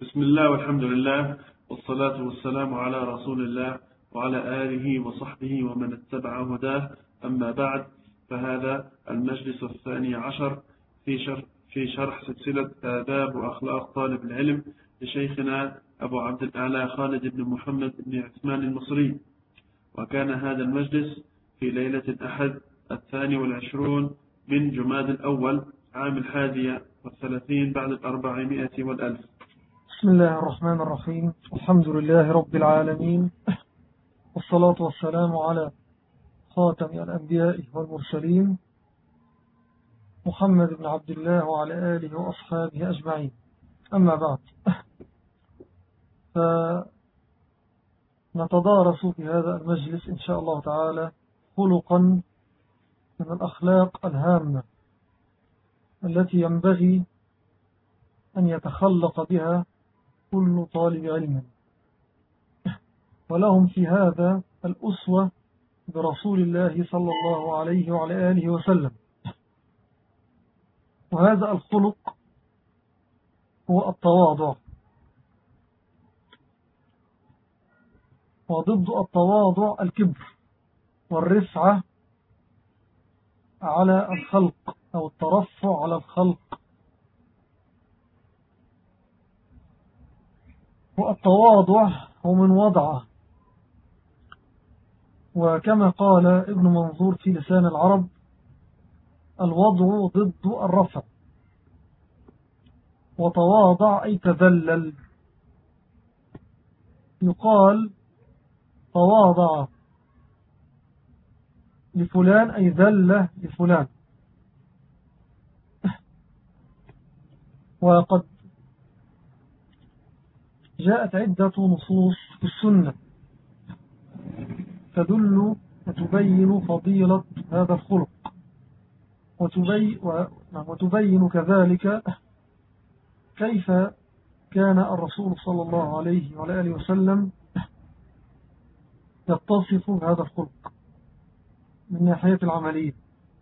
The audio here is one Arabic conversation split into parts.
بسم الله والحمد لله والصلاة والسلام على رسول الله وعلى آله وصحبه ومن اتبع هداه. أما بعد، فهذا المجلس الثاني عشر في شرح سلسلة آداب وأخلاق طالب العلم لشيخنا أبو عبد الأعلى خالد بن محمد بن عثمان المصري. وكان هذا المجلس في ليلة الأحد 22 من جماد الأول عام 31 بعد 400 والألف. بسم الله الرحمن الرحيم. الحمد لله رب العالمين، والصلاة والسلام على خاتم الأنبياء والمرسلين محمد بن عبد الله وعلى آله وأصحابه أجمعين. أما بعد، فنتدارس في هذا المجلس إن شاء الله تعالى خلقا من الأخلاق الهامة التي ينبغي أن يتخلق بها كل طالب علم، ولهم في هذا الأسوة برسول الله صلى الله عليه وعلى آله وسلم. وهذا الخلق هو التواضع، وضد التواضع الكبر والرفعة على الخلق أو الترفع على الخلق. والتواضع هو من وضعه، وكما قال ابن منظور في لسان العرب: الوضع ضد الرفع، وتواضع أي تذلل. يقال تواضع لفلان أي ذل لفلان. وقد جاءت عدة نصوص في السنة تدل وتبين فضيلة هذا الخلق، وتبين كذلك كيف كان الرسول صلى الله عليه وعلى آله وسلم يتصف بهذا الخلق من ناحية العملية.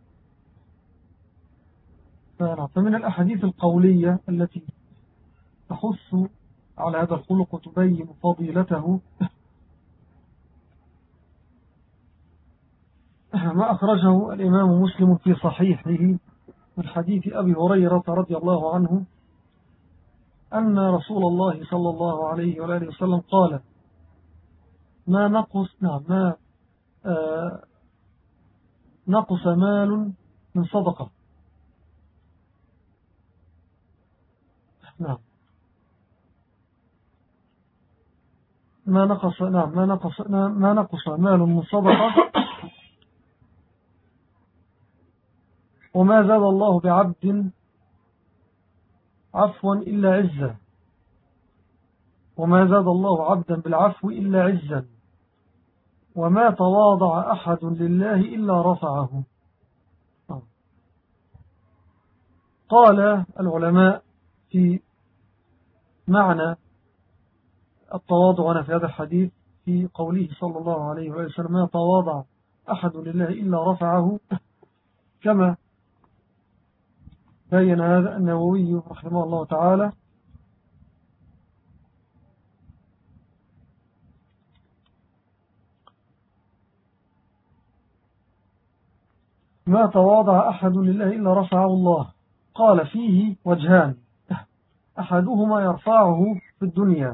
فمن الأحاديث القولية التي تحث على هذا الخلق وتبين فضيلته ما أخرجه الإمام مسلم في صحيحه من حديث أبي هريرة رضي الله عنه أن رسول الله صلى الله عليه وآله وسلم قال: ما نقص مال من صدقة. ما نقص مال من صدقة، وما زاد الله بعبد عفوا إلا عزا، وما زاد الله عبدا بالعفو إلا عزا، وما تواضع أحد لله إلا رفعه. قال العلماء في معنى التواضع في هذا الحديث في قوله صلى الله عليه وسلم: ما تواضع أحد لله إلا رفعه، كما بين هذا النووي رحمه الله تعالى: ما تواضع أحد لله إلا رفعه الله. قال: فيه وجهان: أحدهما يرفعه في الدنيا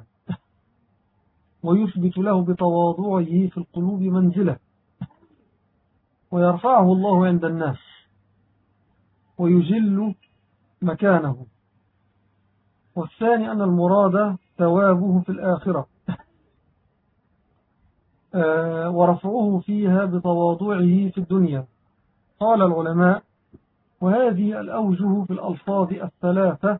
ويثبت له بتواضعه في القلوب منزله، ويرفعه الله عند الناس ويجل مكانه. والثاني أن المراد ثوابه في الآخرة ورفعه فيها بتواضعه في الدنيا. قال العلماء: وهذه الأوجه في الألفاظ الثلاثة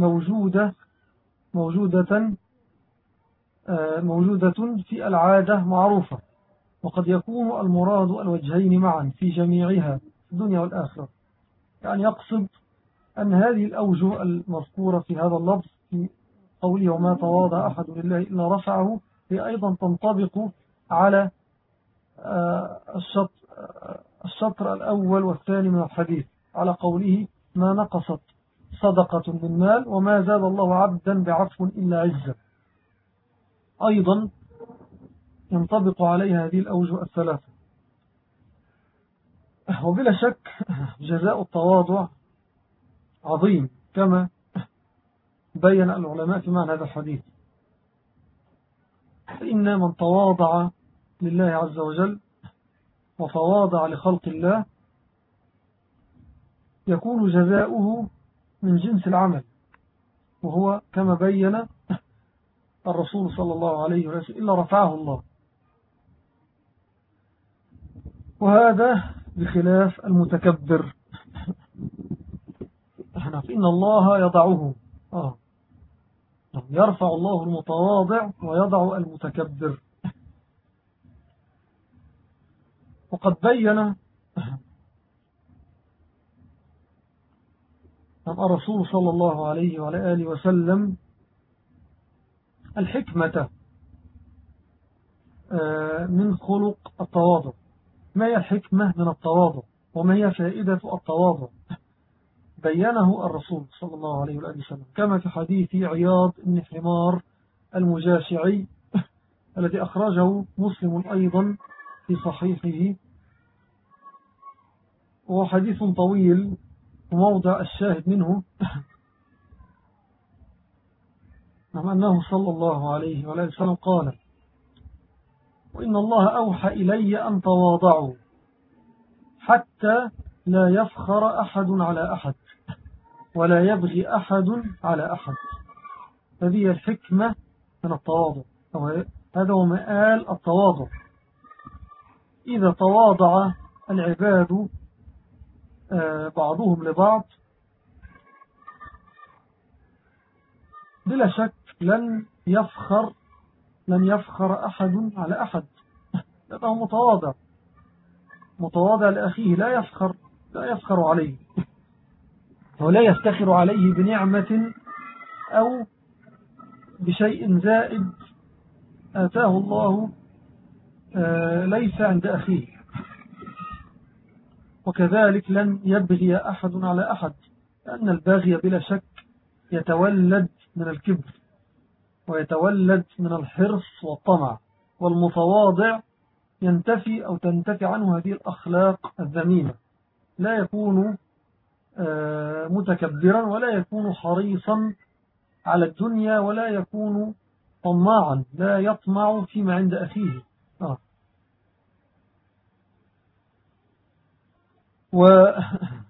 موجودة في العادة معروفة، وقد يكون المراد الوجهين معا في جميعها في الدنيا والآخرة. يعني يقصد أن هذه الأوجه المذكورة في هذا اللفظ في قوله: وما تواضع أحد لله إلا رفعه، هي أيضا تنطبق على الشطر الأول والثاني من الحديث، على قوله: ما نقصت صدقة من مال، وما زاد الله عبدا بعفو إلا عزة. أيضا ينطبق عليها هذه الأوجه الثلاثة. وبلا شك جزاء التواضع عظيم كما بين العلماء في معنى هذا الحديث. فإن من تواضع لله عز وجل وتواضع لخلق الله يكون جزاؤه من جنس العمل، وهو كما بين الرسول صلى الله عليه وسلم إلا رفعه الله. وهذا بخلاف المتكبر، فإن الله يضعه يرفع الله المتواضع ويضع المتكبر. وقد بين الرسول صلى الله عليه وعلى آله وسلم الحكمة من خلق التواضع. ما هي الحكمة من التواضع وما هي فائدة التواضع؟ بينه الرسول صلى الله عليه وآله وسلم كما في حديث عياض بن حمار المجاشعي الذي أخرجه مسلم أيضا في صحيحه، وهو حديث طويل وموضع الشاهد منه أنه صلى الله عليه وآله وسلم قال: وإن الله أوحى إلي أن تواضعوا حتى لا يفخر أحد على أحد ولا يبغي أحد على أحد. هذه الحكمة من التواضع، هذا هو مآل التواضع. إذا تواضع العباد بعضهم لبعض بلا شك لن يفخر أحد على أحد، لأنه متواضع لأخيه، لا يفخر عليه ولا يفتخر عليه بنعمة أو بشيء زائد آتاه الله ليس عند أخيه. وكذلك لن يبغي أحد على أحد، لأن الباغي بلا شك يتولد من الكبر ويتولد من الحرص والطمع، والمتواضع ينتفي أو تنتفي عنه هذه الأخلاق الذميمة، لا يكون متكبرا ولا يكون حريصا على الدنيا ولا يكون طماعا، لا يطمع فيما عند أخيه. وقد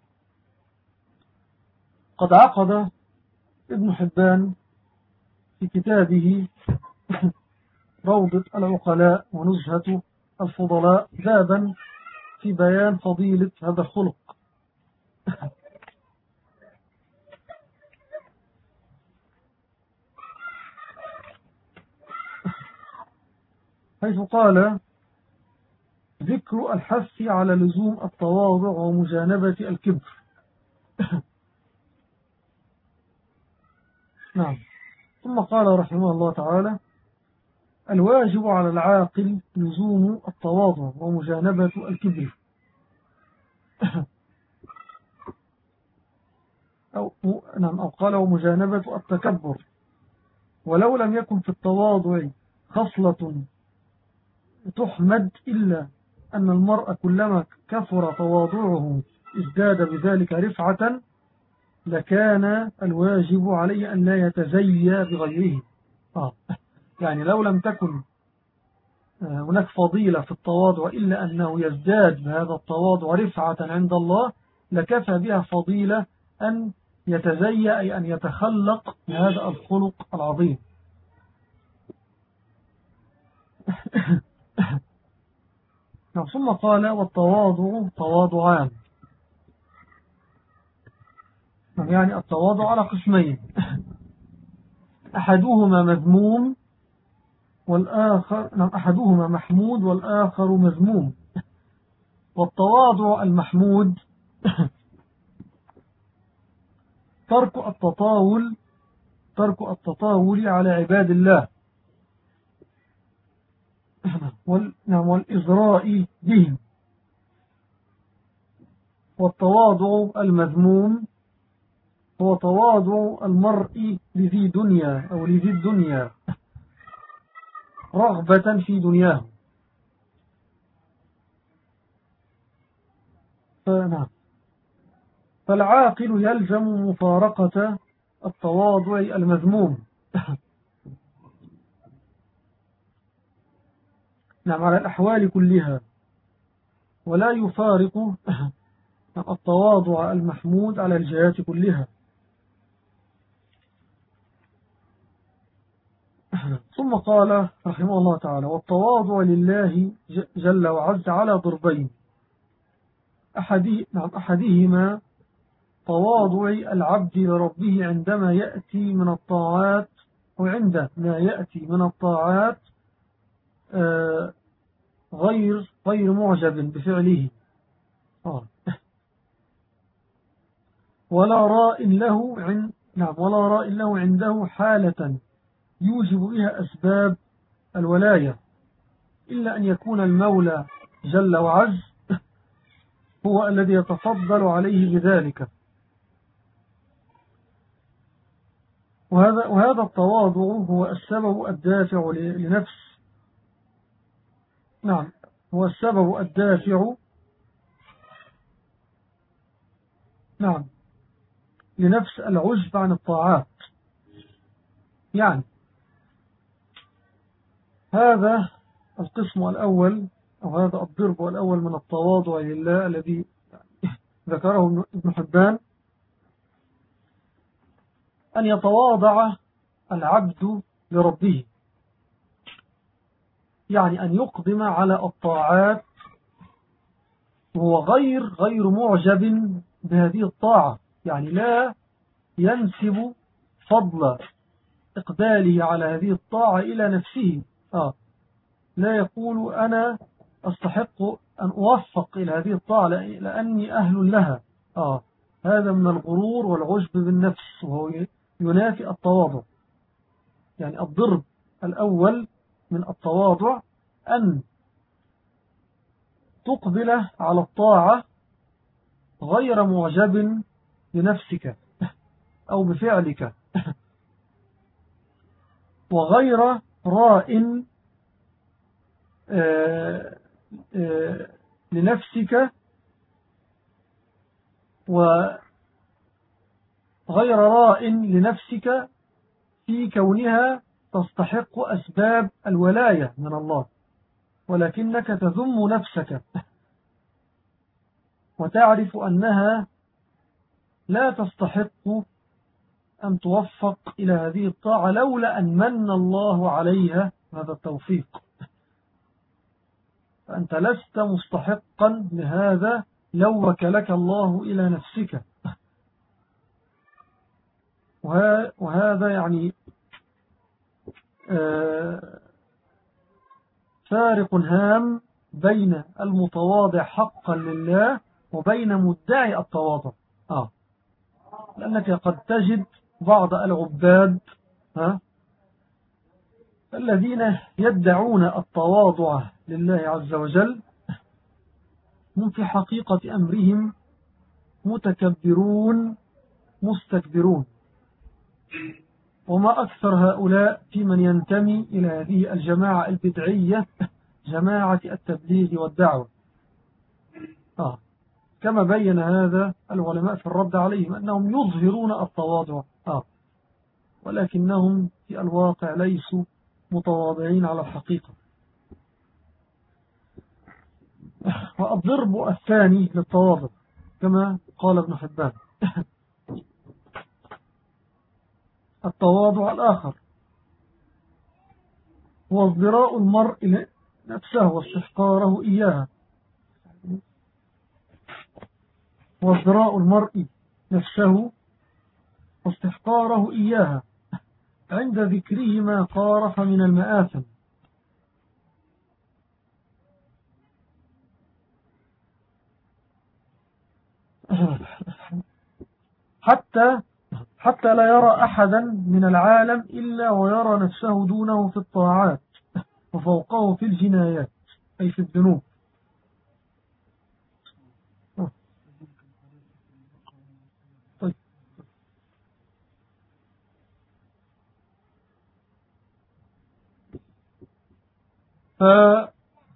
عقد ابن حبان في كتابه روضة العقلاء ونزهة الفضلاء بابا في بيان فضيلة هذا الخلق، حيث قال: ذكر الحث على لزوم التواضع ومجانبة الكبر. نعم. ثم قال رحمه الله تعالى: الواجب على العاقل لزوم التواضع ومجانبة الكبر. أو قال ومجانبة التكبر. ولو لم يكن في التواضع خصلة تحمد إلا أن المرء كلما كثر تواضعه ازداد بذلك رفعة، لكان الواجب عليه أن لا يتزيى بغيره. يعني لو لم تكن هناك فضيلة في التواضع إلا أنه يزداد بهذا التواضع رفعة عند الله، لكفى بها فضيلة أن يتزيى، أي أن يتخلق بهذا الخلق العظيم. ثم قال: والتواضع تواضعان. يعني التواضع على قسمين: أحدهما مذموم والآخر أحدهما محمود والآخر مذموم. والتواضع المحمود ترك التطاول على عباد الله والإزراء بهم. والتواضع المذموم هو تواضع المرء لذي دنيا أو لذي الدنيا رغبة في دنياه. نعم. فالعاقل يلزم مفارقة التواضع المذموم نعم على الأحوال كلها، ولا يفارق التواضع المحمود على الجهات كلها. ثم قال رحمه الله تعالى: والتواضع لله جل وعز على ضربين، أحدهما تواضع العبد لربه عندما يأتي من الطاعات، وعندما يأتي من الطاعات غير معجب بفعله، ولا راء له عنده حالة يوجب بها أسباب الولاية، إلا أن يكون المولى جل وعز هو الذي يتفضل عليه بذلك. وهذا التواضع هو السبب الدافع لنفس هو السبب الدافع لنفس العجب عن الطاعات. يعني هذا القسم الأول أو هذا الضرب الأول من التواضع لله الذي ذكره ابن حبان، أن يتواضع العبد لربه، يعني أن يقدم على الطاعات وهو غير معجب بهذه الطاعة، يعني لا ينسب فضل إقباله على هذه الطاعة إلى نفسه، لا يقول أنا أستحق أن أوفق إلى هذه الطاعة لأني أهل لها. هذا من الغرور والعجب بالنفس، وهو ينافي التواضع. يعني الضرب الأول من التواضع أن تقبل على الطاعة غير معجب بنفسك أو بفعلك، وغير راء لنفسك، وغير راء لنفسك في كونها تستحق أسباب الولاية من الله، ولكنك تذم نفسك وتعرف أنها لا تستحق أن توفق إلى هذه الطاعة لولا أن من الله عليها هذا التوفيق، فأنت لست مستحقا لهذا لو وكلك الله إلى نفسك. وهذا يعني فارق هام بين المتواضع حقا لله وبين مدعي التواضع. لأنك قد تجد بعض العباد الذين يدعون التواضع لله عز وجل هم في حقيقة أمرهم متكبرون مستكبرون، وما أكثر هؤلاء في من ينتمي إلى هذه الجماعة البدعية، جماعة التبليغ والدعوة. كما بين هذا العلماء في الرد عليهم أنهم يظهرون التواضع ولكنهم في الواقع ليسوا متواضعين على الحقيقة. والضرب الثاني للتواضع كما قال ابن حبان التواضع الآخر هو ازدراء المرء نفسه واستحقاره إياها، وازدراء المرء نفسه واستحقاره إياها عند ذكره ما قارف من المآثم، حتى لا يرى أحدا من العالم إلا ويرى نفسه دونه في الطاعات وفوقه في الجنايات أي في الذنوب. طيب. فهذا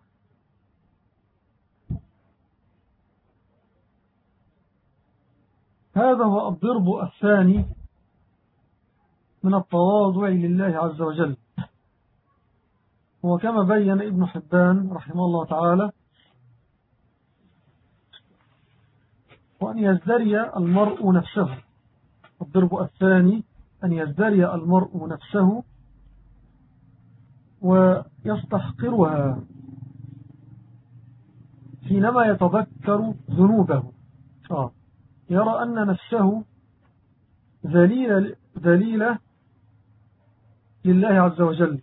هو الضرب الثاني من التواضع لله عز وجل. وكما بين ابن حبان رحمه الله تعالى: وأن يزدري المرء نفسه. الضرب الثاني أن يزدري المرء نفسه ويستحقرها حينما يتذكر ذنوبه، يرى أن نفسه ذليلة لله عز وجل،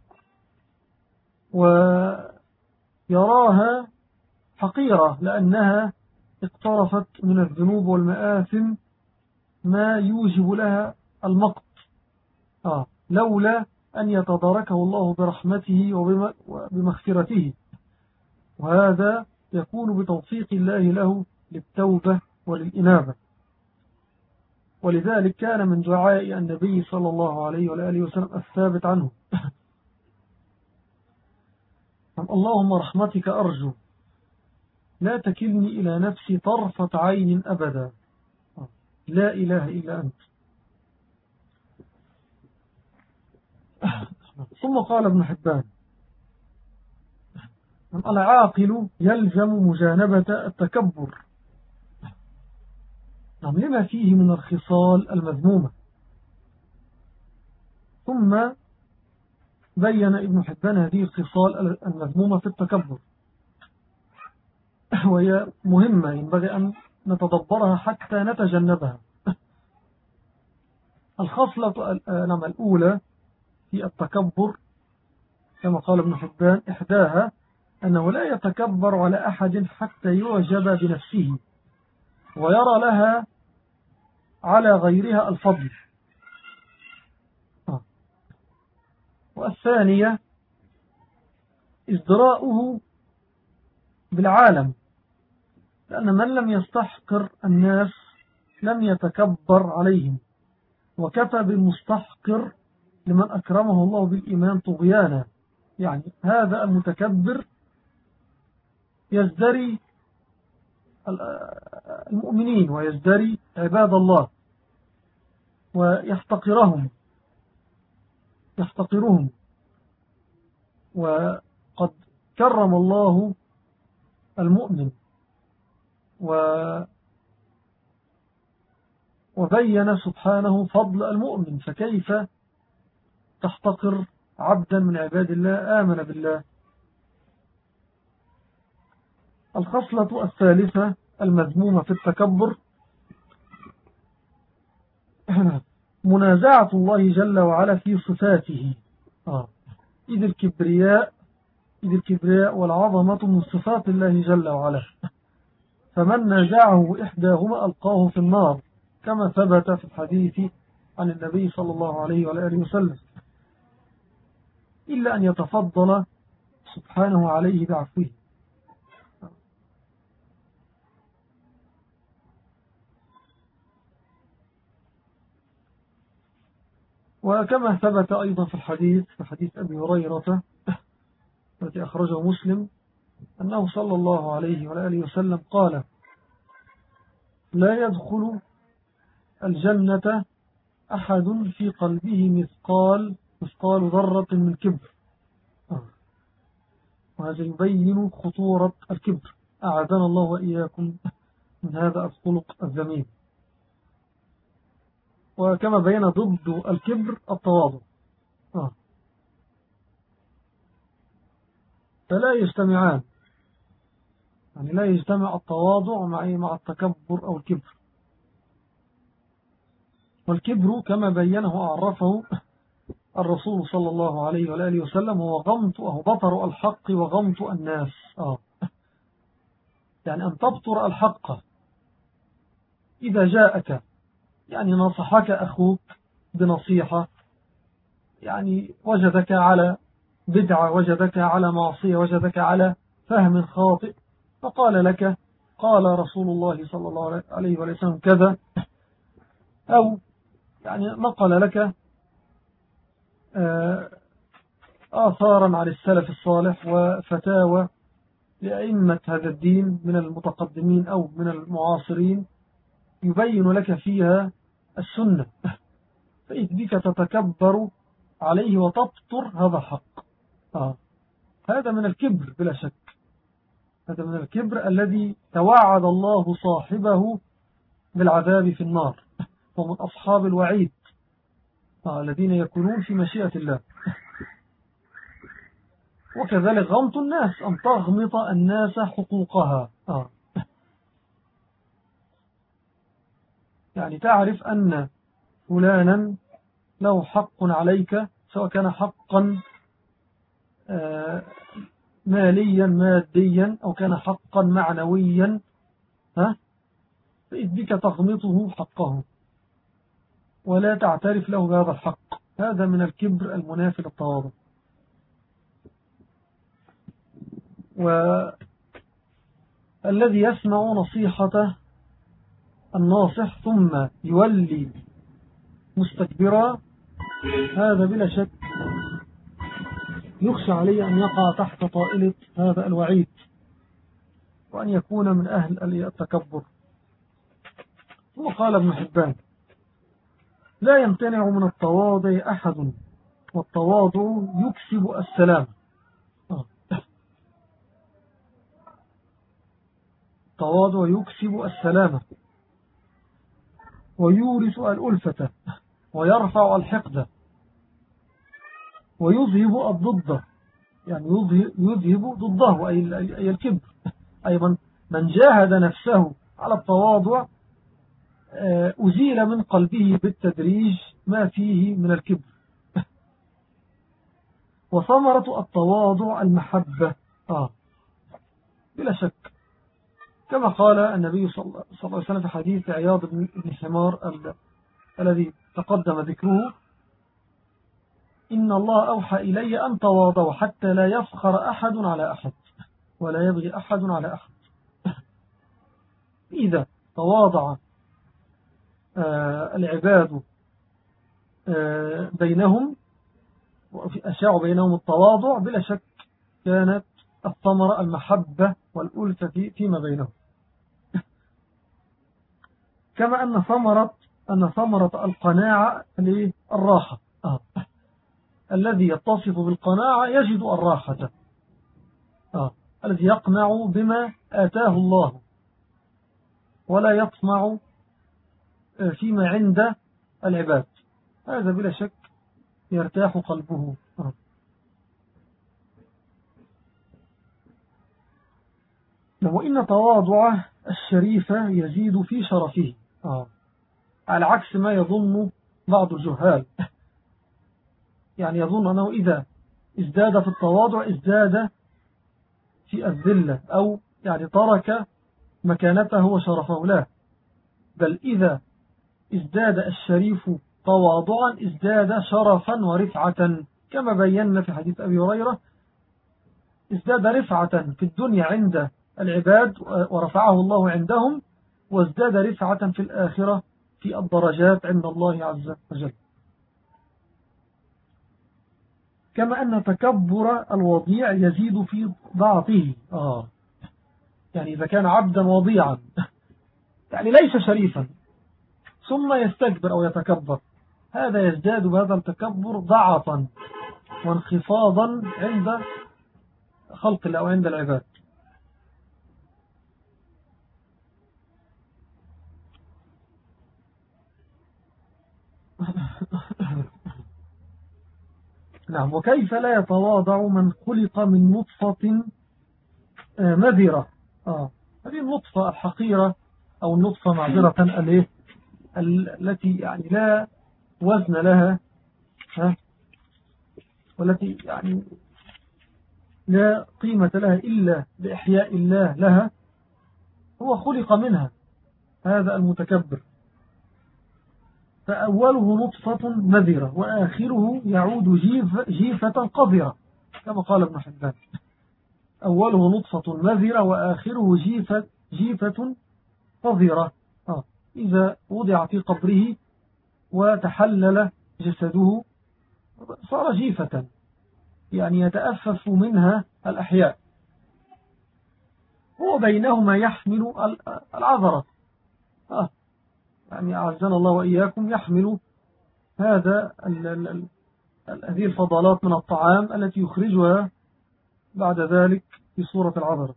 ويراها حقيرة لأنها اقترفت من الذنوب والمآثم ما يوجب لها المقت، لولا أن يتداركه الله برحمته وبمغفرته، وهذا يكون بتوفيق الله له للتوبة وللإنابة. ولذلك كان من دعاء النبي صلى الله عليه وآله وسلم الثابت عنه: اللهم رحمتك أرجو لا تكلني إلى نفسي طرفة عين أبدا، لا إله إلا أنت. ثم قال ابن حبان: العاقل يلزم مجانبة التكبر، لما فيه من الخصال المذمومة. ثم بين ابن حبان هذه الخصال المذمومة في التكبر، وهي مهمة ينبغي أن نتدبرها حتى نتجنبها. الخصلة الأولى في التكبر كما قال ابن حبان: إحداها أنه لا يتكبر على أحد حتى يعجب بنفسه ويرى لها على غيرها الفضل. والثانية ازدراؤه بالعالم، لأن من لم يستحقر الناس لم يتكبر عليهم، وكفى بالمستحقر لمن أكرمه الله بالإيمان طغيانا. يعني هذا المتكبر يزدري المؤمنين ويزدري عباد الله ويحتقرهم، وقد كرم الله المؤمن وبين سبحانه فضل المؤمن، فكيف تحتقر عبدا من عباد الله آمن بالله. الخصلة الثالثة المذمومة في التكبر منازعة الله جل وعلا في صفاته. إذ الكبرياء والعظمة من صفات الله جل وعلا، فمن نازعه إحداهما ألقاه في النار، كما ثبت في الحديث عن النبي صلى الله عليه وآله وسلم، إلا أن يتفضل سبحانه عليه بعفوه. وكما ثبت أيضا في حديث أبي هريرة التي أخرجه مسلم أنه صلى الله عليه وآله وسلم قال: لا يدخل الجنة أحد في قلبه مثقال ذرة من كبر. وهذا يبين خطورة الكبر، أعاذنا الله وإياكم من هذا الخلق الذميم. وكما بين ضد الكبر التواضع، فلا يجتمعان، يعني لا يجتمع التواضع مع التكبر أو الكبر. والكبر كما بينه وعرفه الرسول صلى الله عليه وآله وسلم هو بطر الحق وغمط الناس. يعني أن تبطر الحق إذا جاءك، يعني نصحك أخوك بنصيحة، يعني وجدك على بدعة، وجدك على معصية، وجدك على فهم خاطئ، فقال لك: قال رسول الله صلى الله عليه وسلم كذا، أو يعني نقل لك آثارا عن السلف الصالح وفتاوى لأئمة هذا الدين من المتقدمين أو من المعاصرين يبين لك فيها السنة، فإذ بك تتكبر عليه وتبطر هذا حق. هذا من الكبر بلا شك، هذا من الكبر الذي توعد الله صاحبه بالعذاب في النار، ومن أصحاب الوعيد الذين يكونون في مشيئة الله. وكذلك غمط الناس، أن تغمط الناس حقوقها. يعني تعرف أن فلانا له حق عليك، سواء كان حقا ماليا ماديا أو كان حقا معنويا، فإذ بك تغمطه حقه ولا تعترف له بهذا الحق. هذا من الكبر المنافي للتواضع. والذي يسمع نصيحة الناصح ثم يولي مستكبرا، هذا بلا شك يخشى عليه أن يقع تحت طائلة هذا الوعيد، وأن يكون من أهل التكبر. ثم قال ابن حبان: لا يمتنع من التواضع أحد، والتواضع يكسب السلام. التواضع يكسب السلامة ويورث الألفة ويرفع الحقد ويذهب الضد، يعني يذهب ضده أي الكبر. أي من جاهد نفسه على التواضع أزيل من قلبه بالتدريج ما فيه من الكبر. وثمرة التواضع المحبة بلا شك، كما قال النبي صلى الله عليه وسلم في حديث عياض بن حمار الذي تقدم ذكره: إن الله أوحى إلي أن تواضعوا حتى لا يفخر أحد على أحد ولا يبغي أحد على أحد. إذا تواضع العباد بينهم وأشاعوا بينهم التواضع، بلا شك كانت الثمرة المحبة والألفة فيما بينهم. كما أن ثمرة القناعة الراحة. الذي يتصف بالقناعة يجد الراحة. الذي يقنع بما آتاه الله ولا يطمع فيما عند العباد، هذا بلا شك يرتاح قلبه. وإن تواضع الشريف يزيد في شرفه، على عكس ما يظن بعض الجهال. يعني يظن أنه إذا ازداد في التواضع ازداد في الذلة، أو يعني ترك مكانته وشرفه. لا، بل إذا ازداد الشريف تواضعا ازداد شرفا ورفعة، كما بينا في حديث أبي هريرة: ازداد رفعة في الدنيا عند العباد ورفعه الله عندهم، وازداد رفعة في الآخرة في الدرجات عند الله عز وجل. كما أن تكبر الوضيع يزيد في ضعفه. يعني إذا كان عبدا وضيعا، يعني ليس شريفا، ثم يستكبر أو يتكبر، هذا يزداد بهذا التكبر ضعفا وانخفاضا عند خلق الله أو عند العباد. نعم. وكيف لا يتواضع من خلق من نطفة مذرة؟ هذه النطفة الحقيرة أو النطفة معذرة التي يعني لا وزن لها، والتي يعني لا قيمة لها إلا بإحياء الله لها، هو خلق منها هذا المتكبر. فأوله نطفة مذرة وآخره يعود جيفة قذرة، كما قال ابن حبان: أوله نطفة مذرة وآخره جيفة قذرة. إذا وضع في قبره وتحلل جسده صار جيفة. يعني يتأفف منها الأحياء، هو بينهما يحمل العذرة. يعني أعزنا الله وإياكم، يحمل هذه الفضلات من الطعام التي يخرجها بعد ذلك في صورة العذرة.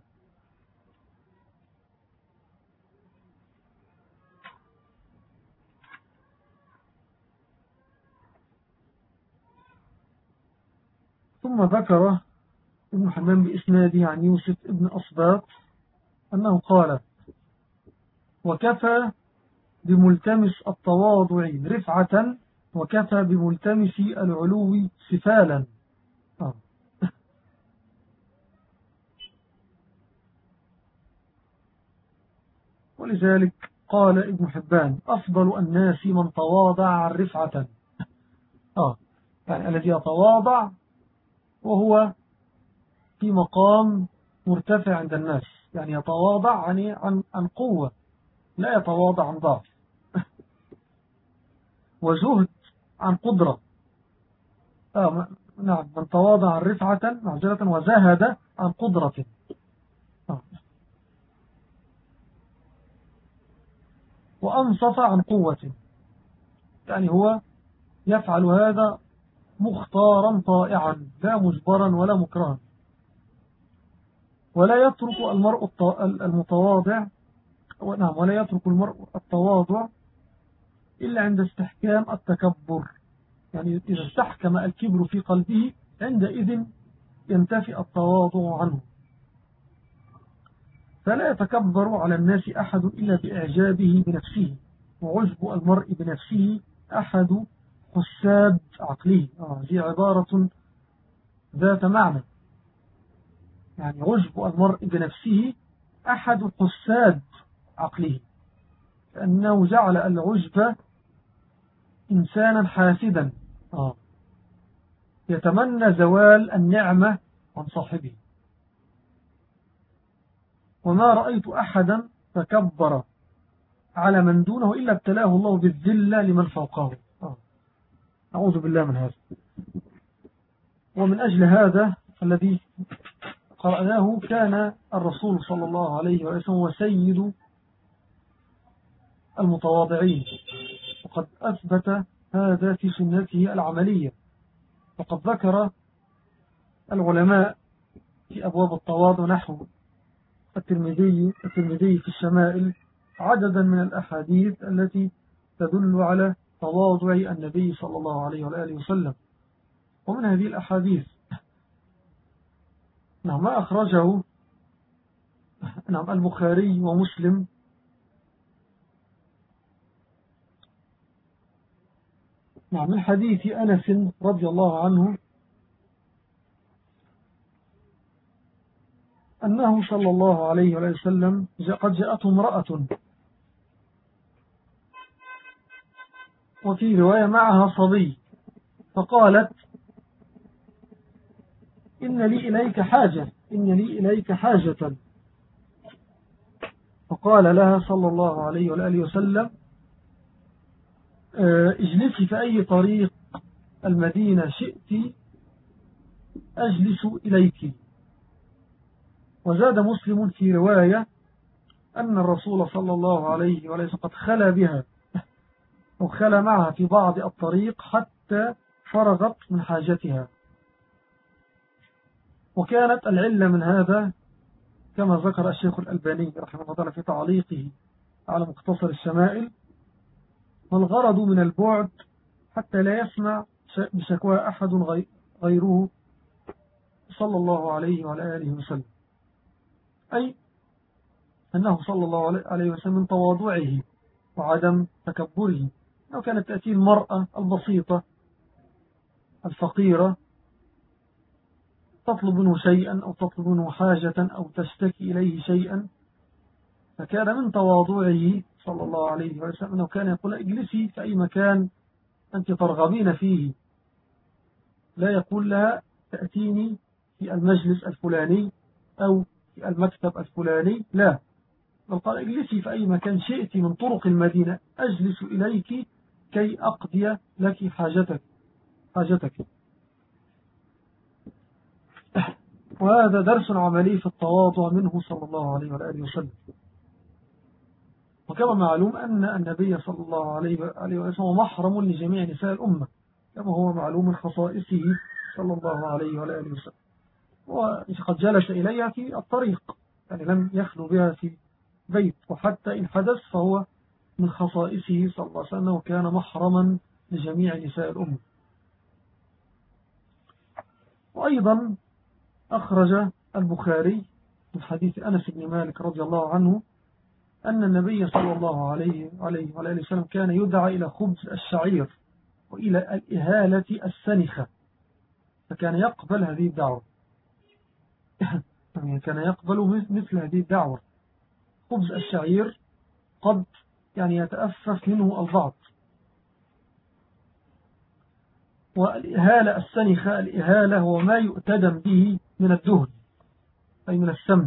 ثم ذكر ابن حمام بإسناده عن يوسف ابن أصباط أنه قال: وكفى بملتمس التواضع رفعة، وكفى بملتمس العلو سفالا. ولذلك قال ابن حبان: أفضل الناس من تواضع عن رفعة. يعني الذي يتواضع وهو في مقام مرتفع عند الناس، يعني يتواضع عن قوة، لا يتواضع عن ضعف. وزهد عن قدرة. نعم، من تواضع عن رفعة معذرة، وزهد عن قدرة. وأنصف عن قوة، يعني هو يفعل هذا مختارا طائعا، لا مجبرا ولا مكرها. ولا يترك المرء المتواضع، نعم، ولا يترك المرء التواضع إلا عند استحكام التكبر، يعني إذا استحكم الكبر في قلبه عندئذ ينتفي التواضع عنه. فلا يتكبر على الناس أحد إلا بإعجابه بنفسه، وعجب المرء بنفسه أحد حساد عقله. هذه عبارة ذات معنى، يعني عجب المرء بنفسه أحد حساد عقله، لأنه جعل العجب إنسانا حاسدا يتمنى زوال النعمة عن صاحبه. وما رأيت أحدا تكبر على من دونه إلا ابتلاه الله بالذلة لمن فوقه. أعوذ بالله من هذا. ومن أجل هذا الذي قرأناه كان الرسول صلى الله عليه وسلم وسيد المتواضعين، وقد أثبت هذا في سنته العملية. وقد ذكر العلماء في أبواب التواضع نحو الترمذي في الشمائل عددا من الأحاديث التي تدل على تواضع النبي صلى الله عليه وآله وسلم. ومن هذه الأحاديث ما أخرجه البخاري ومسلم من حديث أنس رضي الله عنه أنه صلى الله عليه وسلم قد جاءته امرأة، وفي رواية معها صبي، فقالت: إن لي إليك حاجة. فقال لها صلى الله عليه وآله وسلم: اجلسي في أي طريق المدينة شئت أجلس إليك. وزاد مسلم في رواية أن الرسول صلى الله عليه وسلم قد خلى بها وخلى معها في بعض الطريق حتى فرغت من حاجتها. وكانت العلة من هذا كما ذكر الشيخ الألباني رحمه الله تعالى في تعليقه على مختصر الشمائل: والغرض من البعد حتى لا يسمع بشكوى أحد غيره صلى الله عليه وعلى آله وسلم، أي أنه صلى الله عليه وسلم من تواضعه وعدم تكبره. لو كانت تأتي المرأة البسيطة الفقيرة تطلب منه شيئا أو تطلب منه حاجة أو تشتكي إليه شيئا، فكان من تواضعه صلى الله عليه وسلم أنه كان يقول: اجلسي في أي مكان أنت ترغبين فيه. لا يقول لها: تأتيني في المجلس الفلاني أو في المكتب الفلاني، لا، بل قال: اجلسي في أي مكان شئت من طرق المدينة أجلس إليك كي أقضي لك حاجتك. وهذا درس عملي في التواضع منه صلى الله عليه وآله وسلم. وكما معلوم أن النبي صلى الله عليه وسلم محرم لجميع نساء الأمة، كما هو معلوم من خصائصه صلى الله عليه وآله وسلم. وقد جلس إليها في الطريق، يعني لم يخلو بها في بيت، وحتى إن حدث فهو من خصائصه صلى الله عليه وسلم وكان محرما لجميع نساء الأمة. وأيضا أخرج البخاري من حديث أنس بن مالك رضي الله عنه أن النبي صلى الله عليه وآله وسلم كان يدعى إلى خبز الشعير وإلى الإهالة السنخة، فكان يقبل هذه الدعوة. كان يقبل مثل هذه الدعوة. خبز الشعير قد يعني يتأفف منه البعض. والإهالة السنخة، الإهالة هو ما يؤتدم به من الدهن أي من السمن.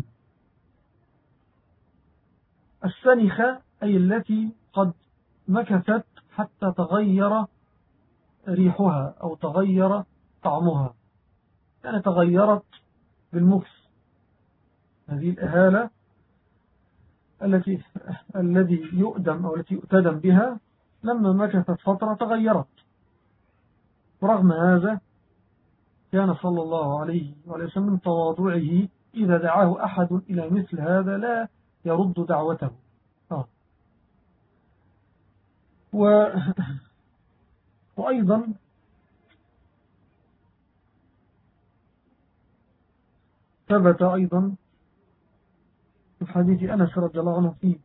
السنخة أي التي قد مكثت حتى تغير ريحها أو تغير طعمها، يعني تغيرت بالمكث. هذه الإهالة الذي يؤدم أو التي يؤتدم بها لما مكثت فترة تغيرت. ورغم هذا كان صلى الله عليه وسلم من تواضعه إذا دعاه أحد إلى مثل هذا لا يرد دعوته. وأيضا ثبت أيضا في حديث أنس رضي الله عنه في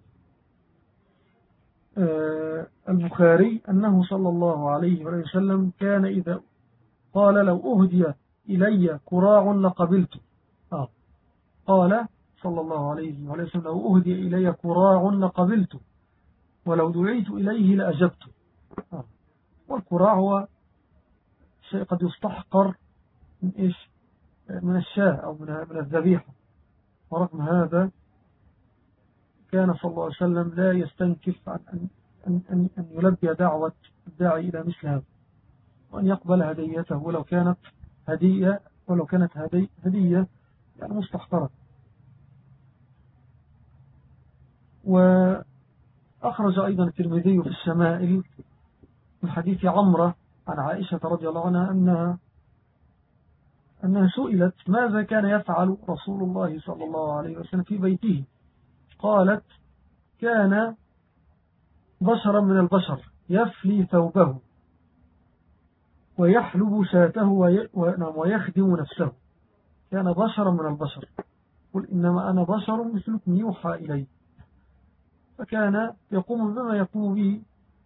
البخاري أنه صلى الله عليه وسلم كان إذا قال لو أهدي إلي كراع لقبلته. قال صلى الله عليه وسلم لو أهدي إلي كراع لقبلته ولو دعيت إليه لأجبته. والكراع هو شيء قد يستحقر من إيش؟ من الشاة أو من الذبيحة. ورغم هذا كان صلى الله عليه وسلم لا يستنكف عن أن يلبي دعوة الداعي إلى مثل هذا، وأن يقبل هديته ولو كانت هدية يعني مستحقرة. وأخرج أيضا الترمذي في الشمائل من حديث عمرة عن عائشة رضي الله عنها أنها سئلت ماذا كان يفعل رسول الله صلى الله عليه وسلم في بيته؟ قالت كان بشرا من البشر يفلي ثوبه ويحلب شاته ويخدم نفسه. كان بشرا من البشر، قل إنما أنا بشر مثلكم يوحى إلي. فكان يقوم بما يقوم به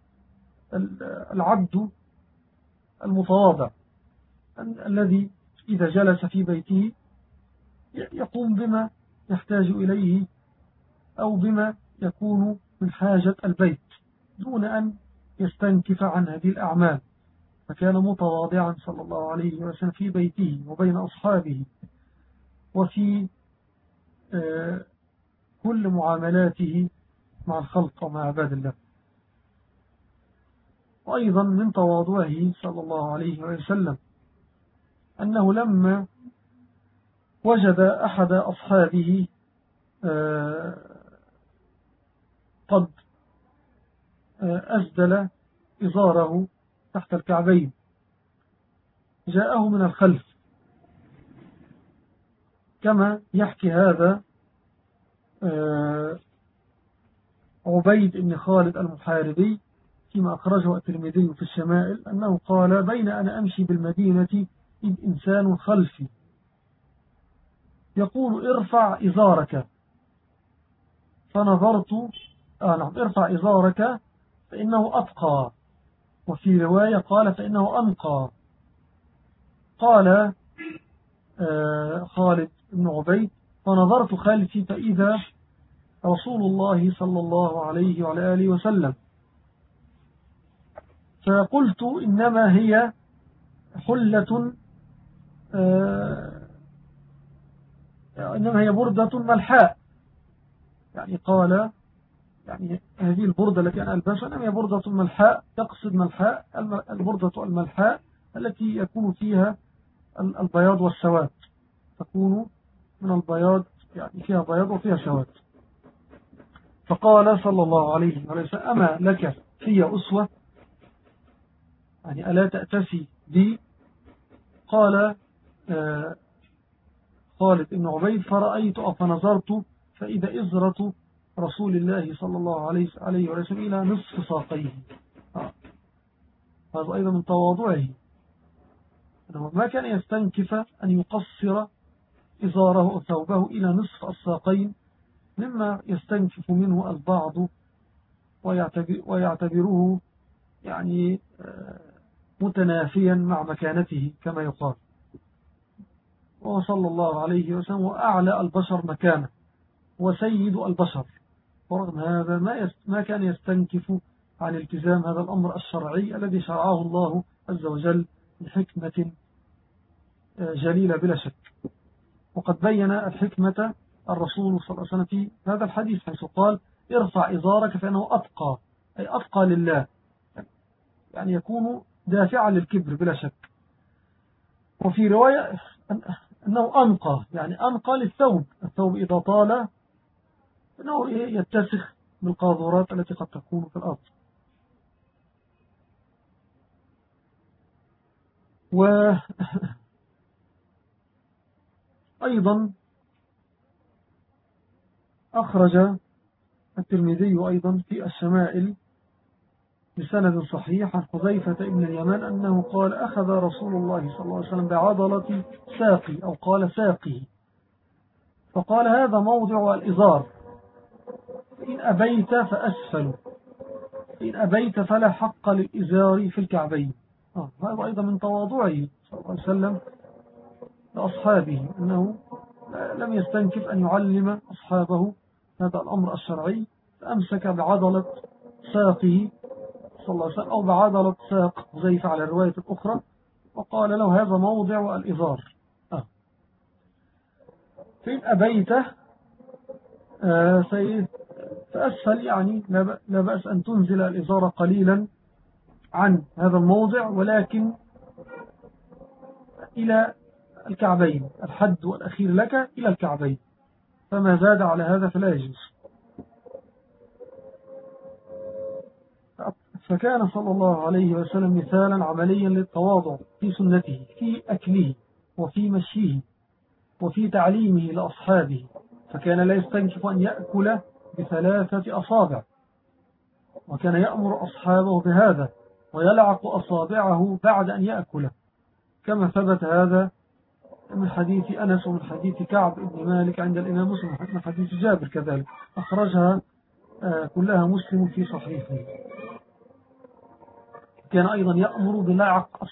العبد المتواضع الذي إذا جلس في بيته يقوم بما يحتاج إليه أو بما يكون من حاجة البيت دون أن يستنكف عن هذه الأعمال. فكان متواضعا صلى الله عليه وسلم في بيته وبين أصحابه وفي كل معاملاته مع الخلق ومع عباد الله. وأيضا من تواضعه صلى الله عليه وسلم أنه لما وجد أحد أصحابه قد أسدل إزاره تحت الكعبين جاءه من الخلف، كما يحكي هذا عبيد بن خالد المحاربي فيما أخرجه الترمذي في الشمائل أنه قال بين أنا أمشي بالمدينة إذ إنسان خلفي يقول ارفع إزارك، فنظرت ارفع إزارك فإنه أبقى، وفي رواية قال فإنه أنقى. قال خالد بن عبيد فنظرت خلفي فإذا رسول الله صلى الله عليه وعلى آله وسلم، فقلت إنما هي حلة إنما هي بردة ملحاء، يعني قال يعني هذه البردة التي أنا ألبسها إنما هي بردة ملحاء، تقصد ملحاء البردة الملحاء التي يكون فيها البياض والسواد. تكون من البياض، يعني فيها بياض وفيها سواد. فقال صلى الله عليه وسلم: أما لك في أسوة؟ يعني ألا تأتسي بي؟ قال خالد بن عبيد: فرأيت فنظرت فإذا إزرة رسول الله صلى الله عليه وسلم إلى نصف ساقيه. هذا أيضا من تواضعه، أنه ما كان يستنكف أن يقصر إزاره أو ثوبه إلى نصف الساقين، مما يستنكف منه البعض ويعتبره يعني متنافيا مع مكانته كما يقال. وصلى الله عليه وسلم وأعلى البشر مكانه وسيد البشر، ورغم هذا ما كان يستنكف عن التزام هذا الأمر الشرعي الذي شرعه الله عز وجل بحكمة جليلة بلا شك. وقد بين الحكمة الرسول صلى الله عليه وسلم في هذا الحديث، حيث قال: ارفع إزارك فإنه أتقى، أي أتقى لله، يعني يكون دافعا للكبر بلا شك. وفي رواية أنه أنقى، يعني أنقى للثوب، الثوب إذا طال أنه يتسخ بالقاذورات التي قد تكون في الأرض. وأيضا أخرج الترمذي أيضا في الشمائل بسند صحيح عن حذيفة ابن اليمان أنه قال: أخذ رسول الله صلى الله عليه وسلم بعضلة ساقي، أو قال ساقي، فقال: هذا موضع الإزار، إن أبيت فأسفل، إن أبيت فلا حق للإزار في الكعبين. هذا أيضا من تواضعه صلى الله عليه وسلم لأصحابه، أنه لم يستنكف أن يعلم أصحابه هذا الأمر الشرعي، فأمسك بعضلة ساقه صلى الله عليه وسلم، أو بعضلة ساق حذيفة على الرواية الأخرى، وقال له: هذا موضع الإزار، فإن أبيته فأسفل، يعني لا بأس أن تنزل الإزار قليلا عن هذا الموضع، ولكن إلى الكعبين، الحد والأخير لك إلى الكعبين، فما زاد على هذا فلا يجوز. فكان صلى الله عليه وسلم مثالا عمليا للتواضع في سنته، في أكله وفي مشيه وفي تعليمه لأصحابه، فكان لا يستنكف أن يأكل ب3 أصابع، وكان يأمر أصحابه بهذا ويلعق أصابعه بعد أن يأكل، كما ثبت هذا من حديث أنس ومن حديث كعب بن مالك عند الإمام مسلم، من حديث جابر كذلك أخرجها كلها مسلم في صحيحه. كان أيضا يأمر بلعق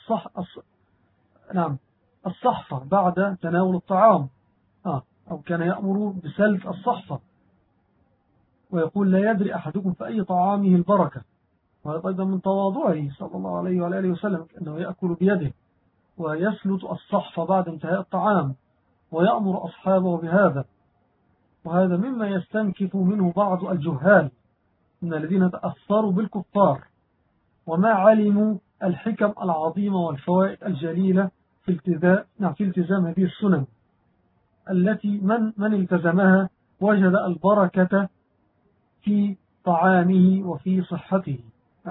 الصحفة بعد تناول الطعام، أو كان يأمر بسلف الصحفة، ويقول: لا يدري أحدكم في أي طعامه البركة. وهذا أيضا من تواضعه صلى الله عليه وآله وسلم، أنه يأكل بيده ويسلت الصحفة بعد انتهاء الطعام، ويأمر أصحابه بهذا. وهذا مما يستنكف منه بعض الجهال من الذين تأثروا بالكفار، وما علموا الحكم العظيمة والفوائد الجليلة في التزام هذه السنن، التي من التزمها وجد البركة في طعامه وفي صحته.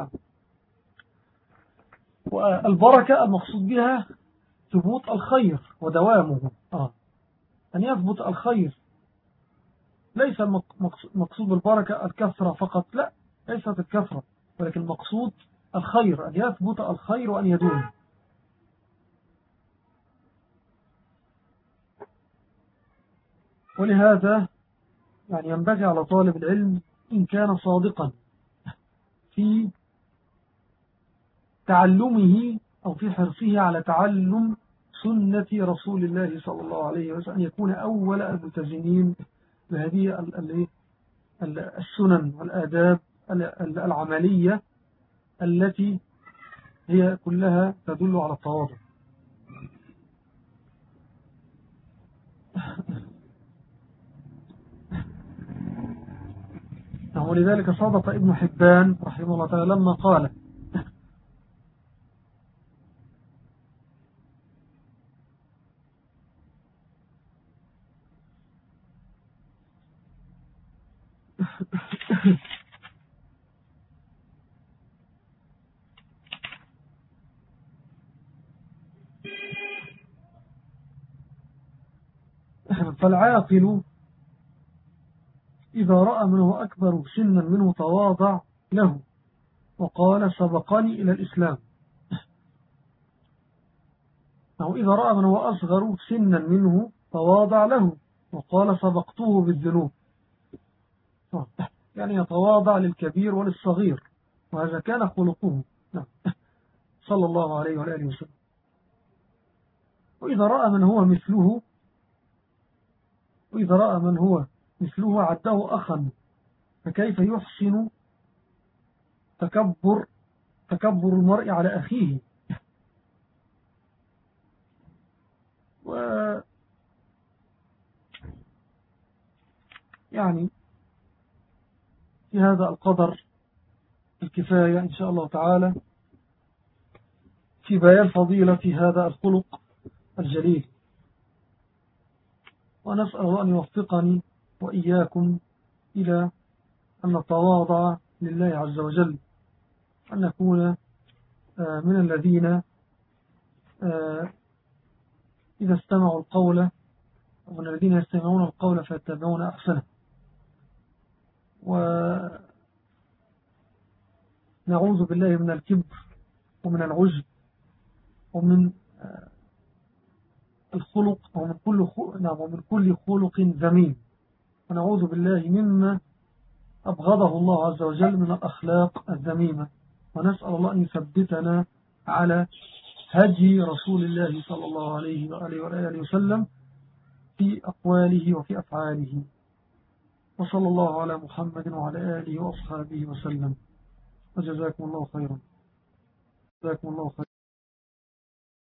والبركة المقصود بها ثبوت الخير ودوامه، أن يثبت الخير، ليس مقصود البركة الكثرة فقط، لا، ليست الكثرة، ولكن مقصود الخير، أن يثبت الخير وأن يدوم. ولهذا يعني ينبغي على طالب العلم إن كان صادقا في تعلمه أو في حرصه على تعلم سنة رسول الله صلى الله عليه وسلم، أن يكون أول الملتزمين بهذه السنن والآداب العملية التي هي كلها تدل على التواضع. ولذلك صدق ابن حبان رحمه الله تعالى لما قال: فالعاقل إذا رأى من هو أكبر سنا منه تواضع له وقال سبقني إلى الإسلام، أو إذا رأى من هو أصغر سنا منه تواضع له وقال سبقته بالذنوب، يعني يتواضع للكبير وللصغير، وهذا كان خلقه صلى الله عليه وآله وسلم. وإذا رأى من هو مثله عده أخا، فكيف يحسن تكبر المرء على أخيه. يعني في هذا القدر الكفاية إن شاء الله تعالى في بيان فضيلة هذا الخلق الجليل، ونسأل الله أن يوفقني وإياكم إلى أن نتواضع لله عز وجل، أن نكون من الذين إذا استمعوا القول، ومن الذين يستمعون القول فيتبعون أحسنه. ونعوذ بالله من الكبر ومن العجب ومن الخلق ومن كل خلق ذميم، ونعوذ بالله مما أبغضه الله عز وجل من الأخلاق الذميمة، ونسأل الله أن يثبتنا على هدي رسول الله صلى الله عليه وآله وسلم في أقواله وفي أفعاله. وصلى الله على محمد وعلى آله وأصحابه وسلم، وجزاكم الله خيرا.